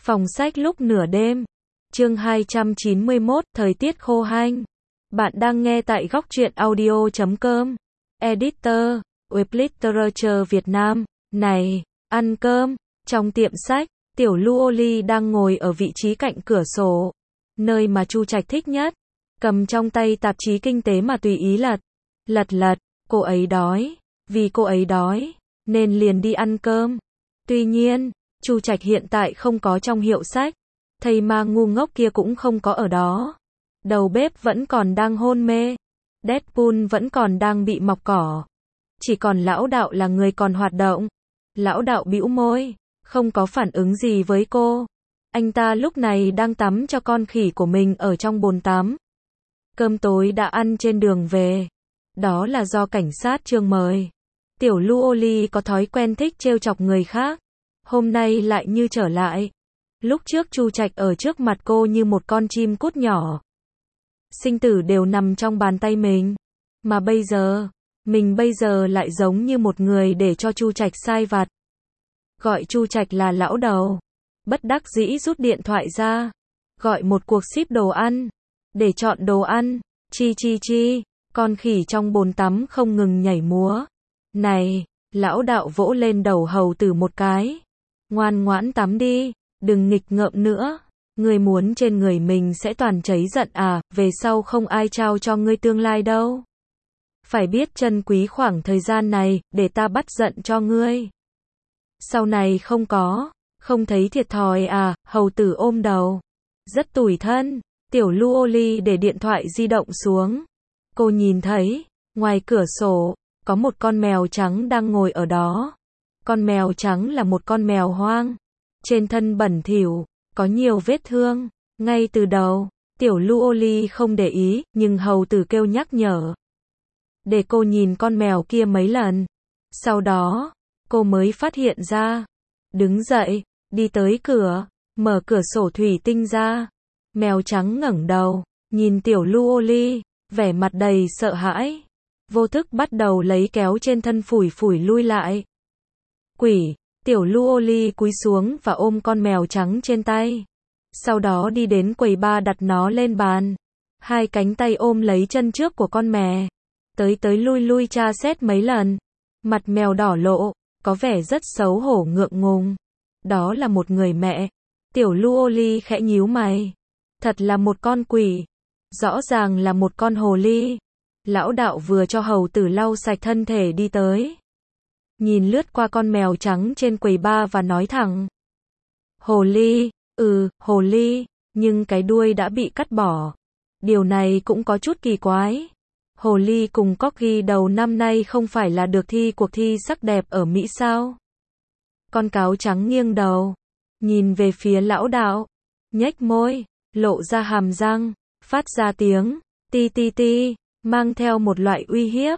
Phòng sách lúc nửa đêm. Chương 291, thời tiết khô hanh. Bạn đang nghe tại góc truyện audio.com. Editor, Web Literature Việt Nam. Này, ăn cơm. Trong tiệm sách, Tiểu Luoli đang ngồi ở vị trí cạnh cửa sổ, nơi mà Chu Trạch thích nhất. Cầm trong tay tạp chí kinh tế mà tùy ý lật. Lật. Cô ấy đói. Vì cô ấy đói, nên liền đi ăn cơm. Tuy nhiên, Chu Trạch hiện tại không có trong hiệu sách. Thầy ma ngu ngốc kia cũng không có ở đó. Đầu bếp vẫn còn đang hôn mê. Deadpool vẫn còn đang bị mọc cỏ. Chỉ còn lão đạo là người còn hoạt động. Lão đạo bĩu môi, không có phản ứng gì với cô. Anh ta lúc này đang tắm cho con khỉ của mình ở trong bồn tắm. Cơm tối đã ăn trên đường về. Đó là do cảnh sát Trương mời. Tiểu Luoli có thói quen thích trêu chọc người khác. Hôm nay lại như trở lại. Lúc trước Chu Trạch ở trước mặt cô như một con chim cút nhỏ. Sinh tử đều nằm trong bàn tay mình. Mà bây giờ, mình bây giờ lại giống như một người để cho Chu Trạch sai vặt. Gọi Chu Trạch là lão đầu. Bất đắc dĩ rút điện thoại ra. Gọi một cuộc ship đồ ăn. Để chọn đồ ăn. Chi. Con khỉ trong bồn tắm không ngừng nhảy múa. Này, lão đạo vỗ lên đầu hầu tử một cái. Ngoan ngoãn tắm đi, đừng nghịch ngợm nữa. Ngươi muốn trên người mình sẽ toàn cháy giận à, về sau không ai trao cho ngươi tương lai đâu. Phải biết trân quý khoảng thời gian này, để ta bắt giận cho ngươi. Sau này không thấy thiệt thòi à, hầu tử ôm đầu. Rất tủi thân. Tiểu Luoli để điện thoại di động xuống. Cô nhìn thấy, ngoài cửa sổ, có một con mèo trắng đang ngồi ở đó. Con mèo trắng là một con mèo hoang. Trên thân bẩn thỉu, có nhiều vết thương. Ngay từ đầu, Tiểu Luoli không để ý, nhưng hầu tử kêu nhắc nhở. Để cô nhìn con mèo kia mấy lần. Sau đó, cô mới phát hiện ra. Đứng dậy, đi tới cửa, mở cửa sổ thủy tinh ra. Mèo trắng ngẩng đầu, nhìn Tiểu Luoli, vẻ mặt đầy sợ hãi. Vô thức bắt đầu lấy kéo trên thân phủi lui lại. Quỷ, Tiểu Luoli cúi xuống và ôm con mèo trắng trên tay. Sau đó đi đến quầy bar đặt nó lên bàn. Hai cánh tay ôm lấy chân trước của con mè. Tới lui tra xét mấy lần. Mặt mèo đỏ lộ, có vẻ rất xấu hổ ngượng ngùng. Đó là một người mẹ. Tiểu Luoli khẽ nhíu mày. Thật là một con quỷ. Rõ ràng là một con hồ ly. Lão đạo vừa cho hầu tử lau sạch thân thể đi tới. Nhìn lướt qua con mèo trắng trên quầy bar và nói thẳng. Hồ ly, hồ ly, nhưng cái đuôi đã bị cắt bỏ. Điều này cũng có chút kỳ quái. Hồ ly cùng corgi đầu năm nay không phải là được thi cuộc thi sắc đẹp ở Mỹ sao? Con cáo trắng nghiêng đầu, nhìn về phía lão đạo, nhếch môi, lộ ra hàm răng, phát ra tiếng ti, mang theo một loại uy hiếp.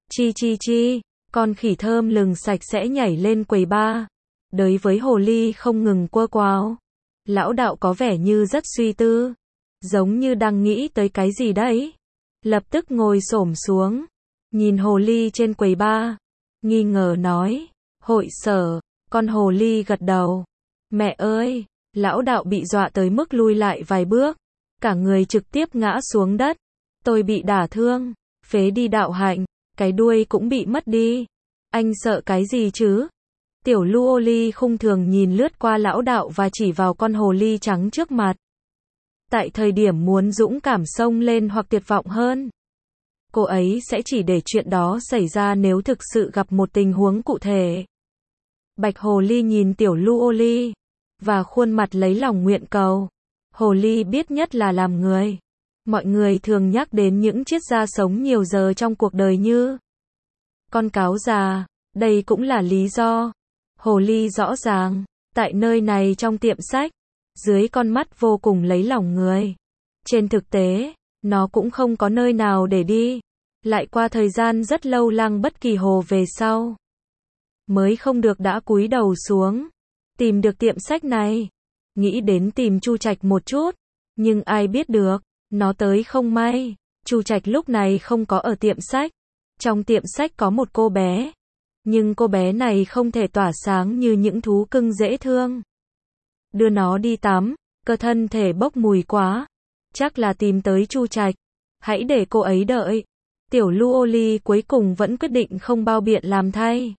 Chi, con khỉ thơm lừng sạch sẽ nhảy lên quầy bar. Đối với hồ ly không ngừng quơ quáo. Lão đạo có vẻ như rất suy tư, giống như đang nghĩ tới cái gì đấy. Lập tức ngồi xổm xuống, nhìn hồ ly trên quầy bar, nghi ngờ nói, hội sở. Con hồ ly gật đầu. Mẹ ơi, lão đạo bị dọa tới mức lui lại vài bước, cả người trực tiếp ngã xuống đất. Tôi bị đả thương, phế đi đạo hạnh, cái đuôi cũng bị mất đi. Anh sợ cái gì chứ? Tiểu Luoli khung thường nhìn lướt qua lão đạo và chỉ vào con hồ ly trắng trước mặt. Tại thời điểm muốn dũng cảm xông lên hoặc tuyệt vọng hơn, cô ấy sẽ chỉ để chuyện đó xảy ra nếu thực sự gặp một tình huống cụ thể. Bạch hồ ly nhìn Tiểu Luoli và khuôn mặt lấy lòng nguyện cầu. Hồ ly biết nhất là làm người. Mọi người thường nhắc đến những triết gia sống nhiều giờ trong cuộc đời như con cáo già, đây cũng là lý do. Hồ ly rõ ràng, tại nơi này trong tiệm sách, dưới con mắt vô cùng lấy lòng người. Trên thực tế, nó cũng không có nơi nào để đi. Lại qua thời gian rất lâu Lăng Bất Kỳ Hồ về sau, mới không được đã cúi đầu xuống, tìm được tiệm sách này. Nghĩ đến tìm Chu Trạch một chút, nhưng ai biết được, nó tới không may. Chu Trạch lúc này không có ở tiệm sách. Trong tiệm sách có một cô bé, nhưng cô bé này không thể tỏa sáng như những thú cưng dễ thương. đưa nó đi tắm, cơ thân thể bốc mùi quá. Chắc là tìm tới Chu Trạch. Hãy để cô ấy đợi. Tiểu Lưu Ly cuối cùng vẫn quyết định không bao biện làm thay.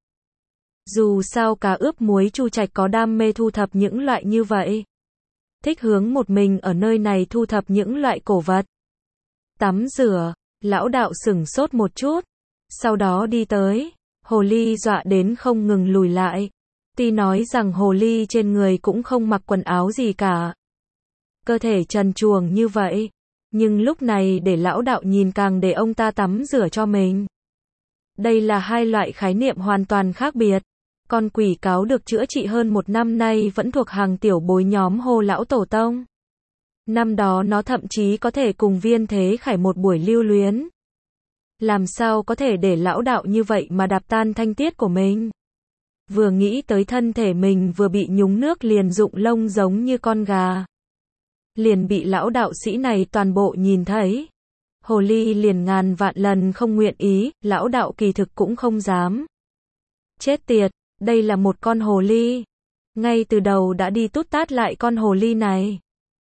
Dù sao cá ướp muối Chu Trạch có đam mê thu thập những loại như vậy. Thích hướng một mình ở nơi này thu thập những loại cổ vật. Tắm rửa, lão đạo sửng sốt một chút. Sau đó đi tới. Hồ ly dọa đến không ngừng lùi lại. Tuy nói rằng hồ ly trên người cũng không mặc quần áo gì cả. Cơ thể trần truồng như vậy. Nhưng lúc này để lão đạo nhìn càng để ông ta tắm rửa cho mình. Đây là hai loại khái niệm hoàn toàn khác biệt. Con quỷ cáo được chữa trị hơn 1 năm nay vẫn thuộc hàng tiểu bối nhóm Hồ lão tổ tông. Năm đó nó thậm chí có thể cùng Viên Thế Khải một buổi lưu luyến. Làm sao có thể để lão đạo như vậy mà đạp tan thanh tiết của mình. Vừa nghĩ tới thân thể mình vừa bị nhúng nước liền rụng lông giống như con gà. Liền bị lão đạo sĩ này toàn bộ nhìn thấy. Hồ ly liền ngàn vạn lần không nguyện ý, lão đạo kỳ thực cũng không dám. Chết tiệt, đây là một con hồ ly. Ngay từ đầu đã đi tút tát lại con hồ ly này.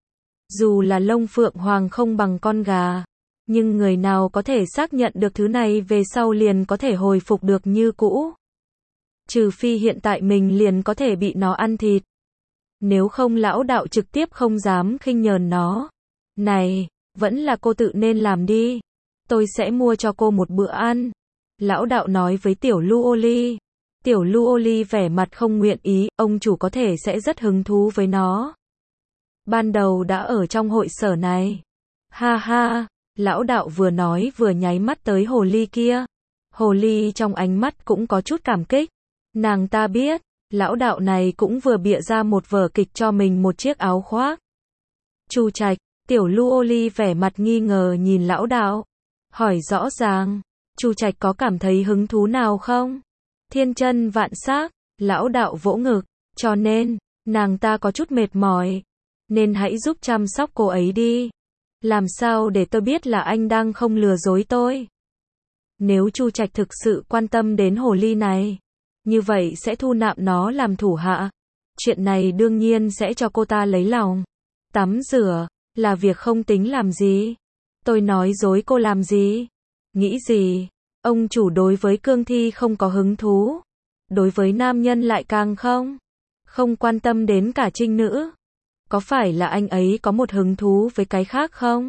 Dù là lông phượng hoàng không bằng con gà. Nhưng người nào có thể xác nhận được thứ này về sau liền có thể hồi phục được như cũ. Trừ phi hiện tại mình liền có thể bị nó ăn thịt. Nếu không lão đạo trực tiếp không dám khinh nhờn nó. Này, vẫn là cô tự nên làm đi. Tôi sẽ mua cho cô một bữa ăn. Lão đạo nói với Tiểu Lưu Ly. Tiểu Lưu Ly vẻ mặt không nguyện ý, ông chủ có thể sẽ rất hứng thú với nó. Ban đầu đã ở trong hội sở này. Ha ha, lão đạo vừa nói vừa nháy mắt tới hồ ly kia. Hồ ly trong ánh mắt cũng có chút cảm kích. Nàng ta biết, lão đạo này cũng vừa bịa ra một vở kịch cho mình một chiếc áo khoác. Chu Trạch, Tiểu Lưu Ly vẻ mặt nghi ngờ nhìn lão đạo. Hỏi rõ ràng, Chu Trạch có cảm thấy hứng thú nào không? Thiên chân vạn sắc, lão đạo vỗ ngực, cho nên, nàng ta có chút mệt mỏi. Nên hãy giúp chăm sóc cô ấy đi. Làm sao để tôi biết là anh đang không lừa dối tôi? Nếu Chu Trạch thực sự quan tâm đến hồ ly này, như vậy sẽ thu nạp nó làm thủ hạ. Chuyện này đương nhiên sẽ cho cô ta lấy lòng. Tắm rửa, là việc không tính làm gì. Tôi nói dối cô làm gì? Nghĩ gì? Ông chủ đối với cương thi không có hứng thú. Đối với nam nhân lại càng không. Không quan tâm đến cả trinh nữ. Có phải là anh ấy có một hứng thú với cái khác không?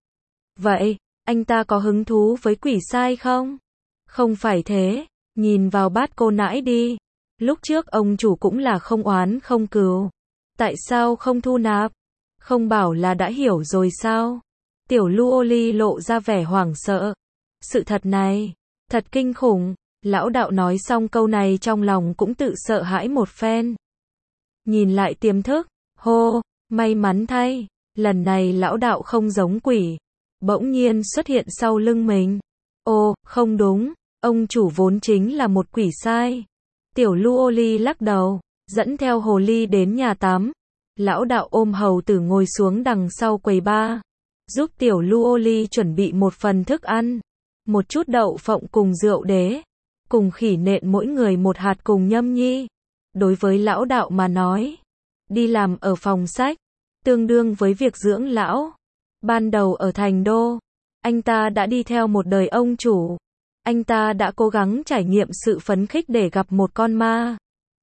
Vậy, anh ta có hứng thú với quỷ sai không? Không phải thế, nhìn vào bát cô nãi đi. Lúc trước ông chủ cũng là không oán không cừu. Tại sao không thu nạp? Không bảo là đã hiểu rồi sao? Tiểu Lưu Ly lộ ra vẻ hoảng sợ. Sự thật này, thật kinh khủng. Lão đạo nói xong câu này trong lòng cũng tự sợ hãi một phen. Nhìn lại tiềm thức, hô, may mắn thay, lần này lão đạo không giống quỷ. Bỗng nhiên xuất hiện sau lưng mình. Ồ, không đúng, ông chủ vốn chính là một quỷ sai. Tiểu Lưu Ly lắc đầu, dẫn theo hồ ly đến nhà tắm. Lão đạo ôm hầu tử ngồi xuống đằng sau quầy bar, giúp Tiểu Lưu Ly chuẩn bị một phần thức ăn, một chút đậu phộng cùng rượu đế, cùng khỉ nện mỗi người một hạt cùng nhâm nhi. Đối với lão đạo mà nói, đi làm ở phòng sách, tương đương với việc dưỡng lão. Ban đầu ở thành đô, anh ta đã đi theo một đời ông chủ. Anh ta đã cố gắng trải nghiệm sự phấn khích để gặp một con ma.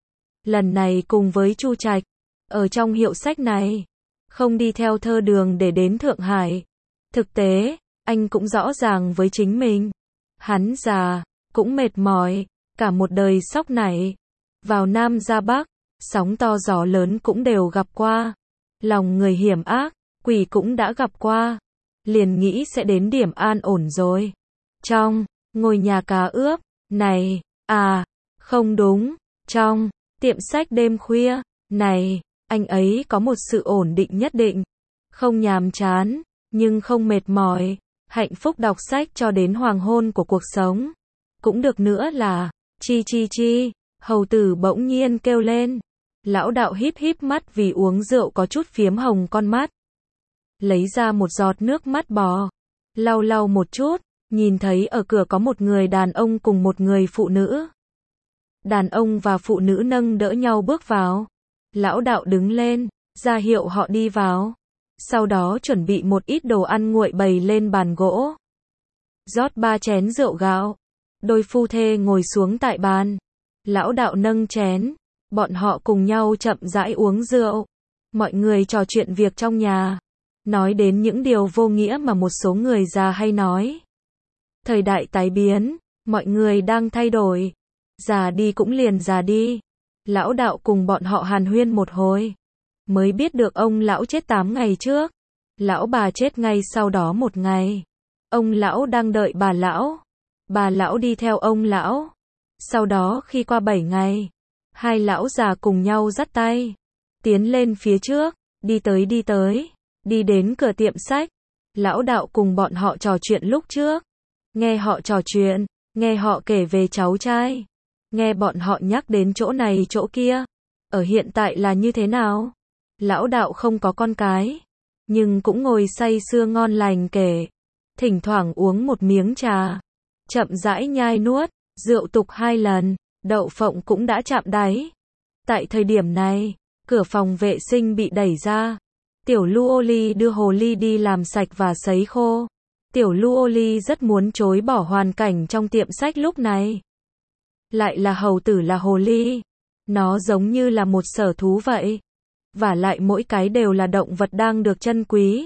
Lần này cùng với Chu Trạch, ở trong hiệu sách này, không đi theo thơ đường để đến Thượng Hải. Thực tế, anh cũng rõ ràng với chính mình. Hắn già, cũng mệt mỏi, cả một đời sóc nảy. Vào Nam ra Bắc, sóng to gió lớn cũng đều gặp qua. Lòng người hiểm ác, quỷ cũng đã gặp qua. Liền nghĩ sẽ đến điểm an ổn rồi. Trong ngôi nhà cá ướp này, không đúng, trong tiệm sách đêm khuya này, anh ấy có một sự ổn định nhất định. Không nhàm chán, nhưng không mệt mỏi. Hạnh phúc đọc sách cho đến hoàng hôn của cuộc sống. Cũng được nữa là, chi, hầu tử bỗng nhiên kêu lên. Lão đạo híp híp mắt vì uống rượu có chút phiếm hồng con mắt. Lấy ra một giọt nước mắt bò. Lau một chút, nhìn thấy ở cửa có một người đàn ông cùng một người phụ nữ. Đàn ông và phụ nữ nâng đỡ nhau bước vào. Lão đạo đứng lên, ra hiệu họ đi vào. Sau đó chuẩn bị một ít đồ ăn nguội bày lên bàn gỗ. Rót 3 chén rượu gạo. Đôi phu thê ngồi xuống tại bàn. Lão đạo nâng chén. Bọn họ cùng nhau chậm rãi uống rượu. Mọi người trò chuyện việc trong nhà. Nói đến những điều vô nghĩa mà một số người già hay nói. Thời đại tái biến, mọi người đang thay đổi. Già đi cũng liền già đi. Lão đạo cùng bọn họ hàn huyên một hồi. Mới biết được ông lão chết 8 ngày trước. Lão bà chết ngay sau đó 1 ngày. Ông lão đang đợi bà lão. Bà lão đi theo ông lão. Sau đó khi qua 7 ngày, hai lão già cùng nhau dắt tay. Tiến lên phía trước, đi tới. Đi đến cửa tiệm sách. Lão đạo cùng bọn họ trò chuyện lúc trước. Nghe họ trò chuyện, nghe họ kể về cháu trai. Nghe bọn họ nhắc đến chỗ này chỗ kia. Ở hiện tại là như thế nào? Lão đạo không có con cái. Nhưng cũng ngồi say sưa ngon lành kể. Thỉnh thoảng uống một miếng trà. Chậm rãi nhai nuốt. Rượu tục 2 lần. Đậu phộng cũng đã chạm đáy. Tại thời điểm này, cửa phòng vệ sinh bị đẩy ra. Tiểu Luoli đưa hồ ly đi làm sạch và sấy khô. Tiểu Luoli rất muốn chối bỏ hoàn cảnh trong tiệm sách lúc này. Lại là hầu tử là hồ ly. Nó giống như là một sở thú vậy. Và lại mỗi cái đều là động vật đang được trân quý.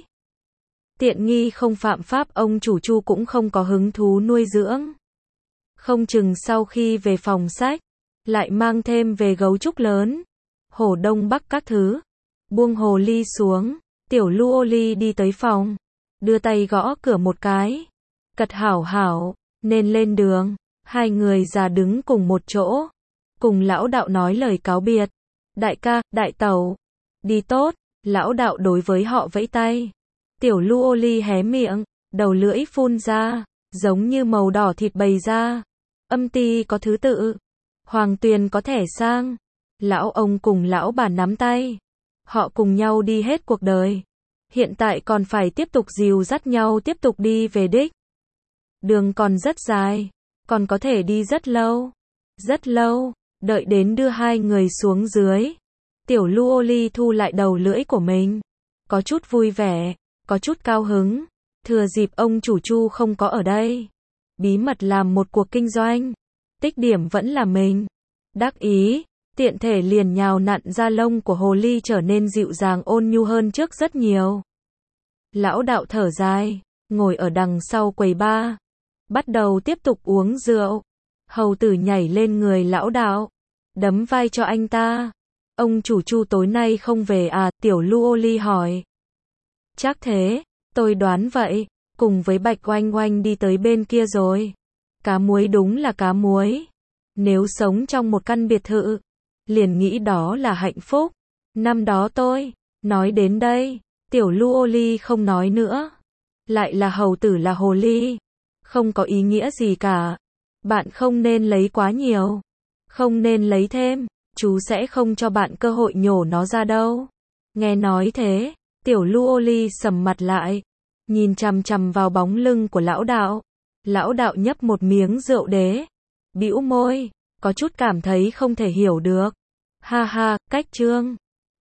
Tiện nghi không phạm pháp, ông chủ Chu cũng không có hứng thú nuôi dưỡng. Không chừng sau khi về phòng sách, lại mang thêm về gấu trúc lớn, hổ đông bắc các thứ. Buông hồ ly xuống, tiểu Luoli đi tới phòng, đưa tay gõ cửa một cái. Cật hảo hảo, nên lên đường. Hai người già đứng cùng một chỗ, cùng lão đạo nói lời cáo biệt. Đại ca, đại tẩu, đi tốt. Lão đạo đối với họ vẫy tay. Tiểu Luoli hé miệng, đầu lưỡi phun ra, giống như màu đỏ thịt bày ra. Âm ty có thứ tự, Hoàng Tuyền có thể sang. Lão ông cùng lão bà nắm tay. Họ cùng nhau đi hết cuộc đời. Hiện tại còn phải tiếp tục dìu dắt nhau tiếp tục đi về đích. Đường còn rất dài, còn có thể đi rất lâu. Rất lâu, đợi đến đưa hai người xuống dưới. Tiểu Luoli thu lại đầu lưỡi của mình. Có chút vui vẻ, có chút cao hứng. Thừa dịp ông chủ Chu không có ở đây. Bí mật làm một cuộc kinh doanh. Tích điểm vẫn là mình. Đắc ý, tiện thể liền nhào nặn da lông của hồ ly trở nên dịu dàng ôn nhu hơn trước rất nhiều. Lão đạo thở dài, ngồi ở đằng sau quầy bar. Bắt đầu tiếp tục uống rượu. Hầu tử nhảy lên người lão đạo. Đấm vai cho anh ta. Ông chủ Chu tối nay không về à? Tiểu Luoli hỏi. Chắc thế, tôi đoán vậy. Cùng với Bạch Oanh Oanh đi tới bên kia rồi. Cá muối đúng là cá muối. Nếu sống trong một căn biệt thự, liền nghĩ đó là hạnh phúc. Năm đó tôi, nói đến đây, tiểu Luoli không nói nữa. Lại là hầu tử là hồ ly. Không có ý nghĩa gì cả. Bạn không nên lấy quá nhiều. Không nên lấy thêm. Chú sẽ không cho bạn cơ hội nhổ nó ra đâu. Nghe nói thế, tiểu Luoli sầm mặt lại. Nhìn chằm chằm vào bóng lưng của lão đạo. Lão đạo nhấp một miếng rượu đế. Bĩu môi, có chút cảm thấy không thể hiểu được. Ha ha, cách trương.